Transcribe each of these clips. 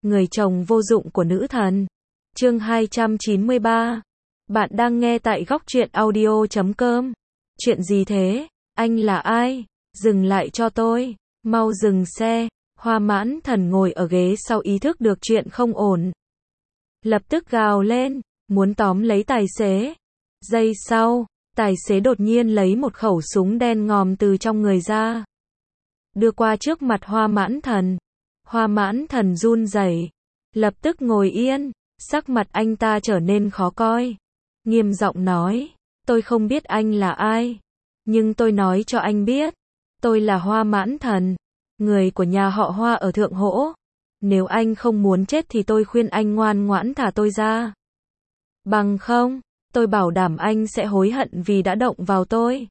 người chồng vô dụng của nữ thần. Chương 293. Bạn đang nghe tại góc truyện audio.com. Chuyện gì thế? Anh là ai? Dừng lại cho tôi. Mau dừng xe. Hoa Mãn Thần ngồi ở ghế sau ý thức được chuyện không ổn. Lập tức gào lên, muốn tóm lấy tài xế. Giây sau, tài xế đột nhiên lấy một khẩu súng đen ngòm từ trong người ra. Đưa qua trước mặt Hoa Mãn Thần. Hoa Mãn Thần run rẩy, lập tức ngồi yên, sắc mặt anh ta trở nên khó coi. Nghiêm giọng nói, tôi không biết anh là ai, nhưng tôi nói cho anh biết, tôi là Hoa Mãn Thần, người của nhà họ Hoa ở Thượng Hỗ. Nếu anh không muốn chết thì tôi khuyên anh ngoan ngoãn thả tôi ra. Bằng không, tôi bảo đảm anh sẽ hối hận vì đã động vào tôi.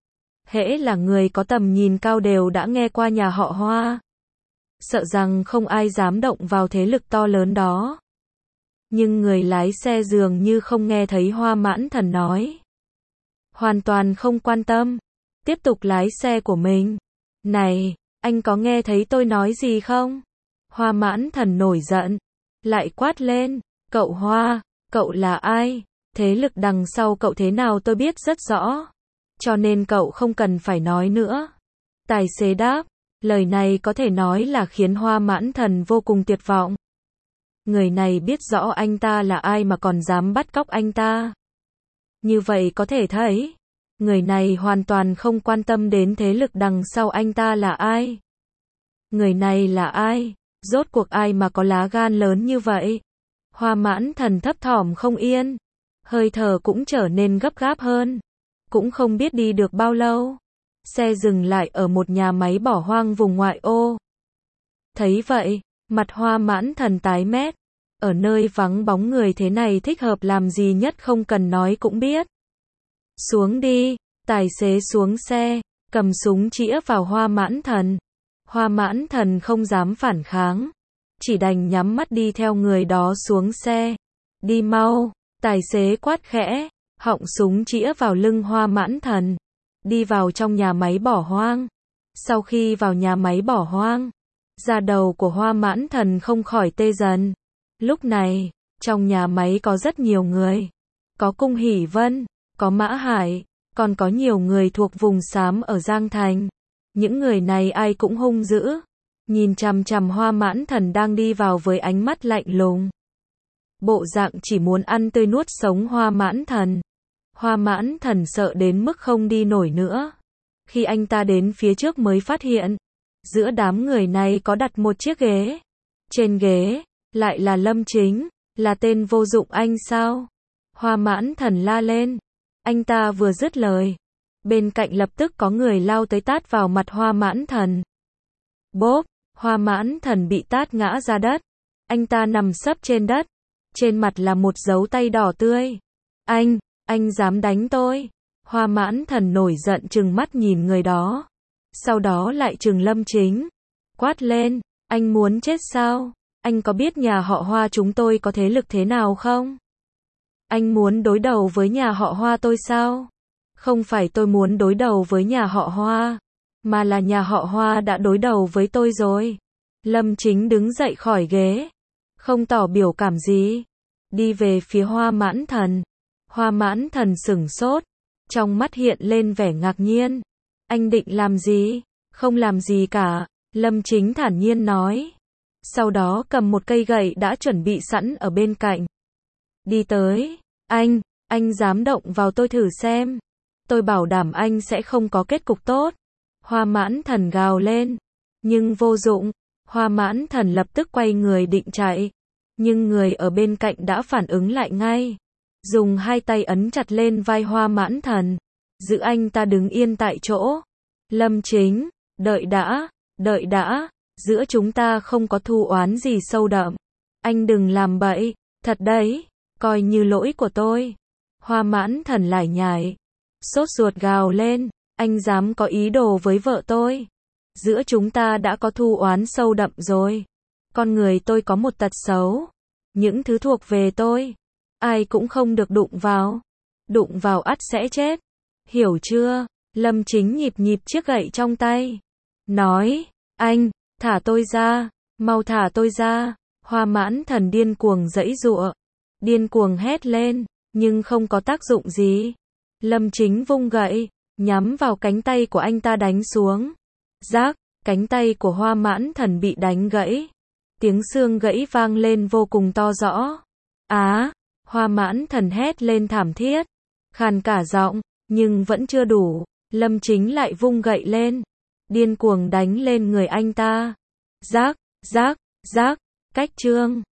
Hễ là người có tầm nhìn cao đều đã nghe qua nhà họ Hoa. Sợ rằng không ai dám động vào thế lực to lớn đó. Nhưng người lái xe dường như không nghe thấy Hoa Mãn Thần nói. Hoàn toàn không quan tâm. Tiếp tục lái xe của mình. Này, anh có nghe thấy tôi nói gì không? Hoa Mãn Thần nổi giận. Lại quát lên. Cậu Hoa, cậu là ai? Thế lực đằng sau cậu thế nào tôi biết rất rõ. Cho nên cậu không cần phải nói nữa. Tài xế đáp. Lời này có thể nói là khiến Hoa Mãn Thần vô cùng tuyệt vọng. Người này biết rõ anh ta là ai mà còn dám bắt cóc anh ta. Như vậy có thể thấy, người này hoàn toàn không quan tâm đến thế lực đằng sau anh ta là ai. Người này là ai? Rốt cuộc ai mà có lá gan lớn như vậy? Hoa Mãn Thần thấp thỏm không yên, hơi thở cũng trở nên gấp gáp hơn. Cũng không biết đi được bao lâu. Xe dừng lại ở một nhà máy bỏ hoang vùng ngoại ô. Thấy vậy, mặt Hoa Mãn Thần tái mét. Ở nơi vắng bóng người thế này thích hợp làm gì nhất không cần nói cũng biết. Xuống đi, tài xế xuống xe, cầm súng chĩa vào Hoa Mãn Thần. Hoa Mãn Thần không dám phản kháng, chỉ đành nhắm mắt đi theo người đó xuống xe. Đi mau, tài xế quát khẽ, họng súng chĩa vào lưng Hoa Mãn Thần. Đi vào trong nhà máy bỏ hoang. Sau khi vào nhà máy bỏ hoang, da đầu của Hoa Mãn Thần không khỏi tê dần. Lúc này, trong nhà máy có rất nhiều người. Có Cung Hỷ Vân, có Mã Hải, còn có nhiều người thuộc vùng xám ở Giang Thành. Những người này ai cũng hung dữ, nhìn chằm chằm Hoa Mãn Thần đang đi vào với ánh mắt lạnh lùng. Bộ dạng chỉ muốn ăn tươi nuốt sống Hoa Mãn Thần. Hoa Mãn Thần sợ đến mức không đi nổi nữa. Khi anh ta đến phía trước mới phát hiện, giữa đám người này có đặt một chiếc ghế. Trên ghế, lại là Lâm Chính, là tên vô dụng anh sao? Hoa Mãn Thần la lên. Anh ta vừa dứt lời, bên cạnh lập tức có người lao tới tát vào mặt Hoa Mãn Thần. Bốp, Hoa Mãn Thần bị tát ngã ra đất. Anh ta nằm sấp trên đất. Trên mặt là một dấu tay đỏ tươi. Anh dám đánh tôi? Hoa Mãn Thần nổi giận trừng mắt nhìn người đó. Sau đó lại trừng Lâm Chính. Quát lên, anh muốn chết sao? Anh có biết nhà họ Hoa chúng tôi có thế lực thế nào không? Anh muốn đối đầu với nhà họ Hoa tôi sao? Không phải tôi muốn đối đầu với nhà họ Hoa, mà là nhà họ Hoa đã đối đầu với tôi rồi. Lâm Chính đứng dậy khỏi ghế, không tỏ biểu cảm gì, đi về phía Hoa Mãn Thần. Hoa Mãn Thần sửng sốt, trong mắt hiện lên vẻ ngạc nhiên. Anh định làm gì? Không làm gì cả, Lâm Chính thản nhiên nói. Sau đó cầm một cây gậy đã chuẩn bị sẵn ở bên cạnh. Đi tới, anh dám động vào tôi thử xem. Tôi bảo đảm anh sẽ không có kết cục tốt. Hoa Mãn Thần gào lên. Nhưng vô dụng, Hoa Mãn Thần lập tức quay người định chạy. Nhưng người ở bên cạnh đã phản ứng lại ngay. Dùng hai tay ấn chặt lên vai Hoa Mãn Thần, giữ anh ta đứng yên tại chỗ. Lâm Chính, đợi đã, giữa chúng ta không có thù oán gì sâu đậm. Anh đừng làm bậy, thật đấy, coi như lỗi của tôi. Hoa Mãn Thần lải nhải, sốt ruột gào lên, anh dám có ý đồ với vợ tôi. Giữa chúng ta đã có thù oán sâu đậm rồi. Con người tôi có một tật xấu. Những thứ thuộc về tôi, ai cũng không được đụng vào. Đụng vào ắt sẽ chết. Hiểu chưa? Lâm Chính nhịp chiếc gậy trong tay. Nói, anh, thả tôi ra, mau thả tôi ra. Hoa Mãn Thần điên cuồng giãy giụa, điên cuồng hét lên, nhưng không có tác dụng gì. Lâm Chính vung gậy, nhắm vào cánh tay của anh ta đánh xuống. Rác, cánh tay của Hoa Mãn Thần bị đánh gãy. Tiếng xương gãy vang lên vô cùng to rõ. Hoa Mãn Thần hét lên thảm thiết, khàn cả giọng, nhưng vẫn chưa đủ. Lâm Chính lại vung gậy lên, điên cuồng đánh lên người anh ta. Rác, rác, rác, cách chương.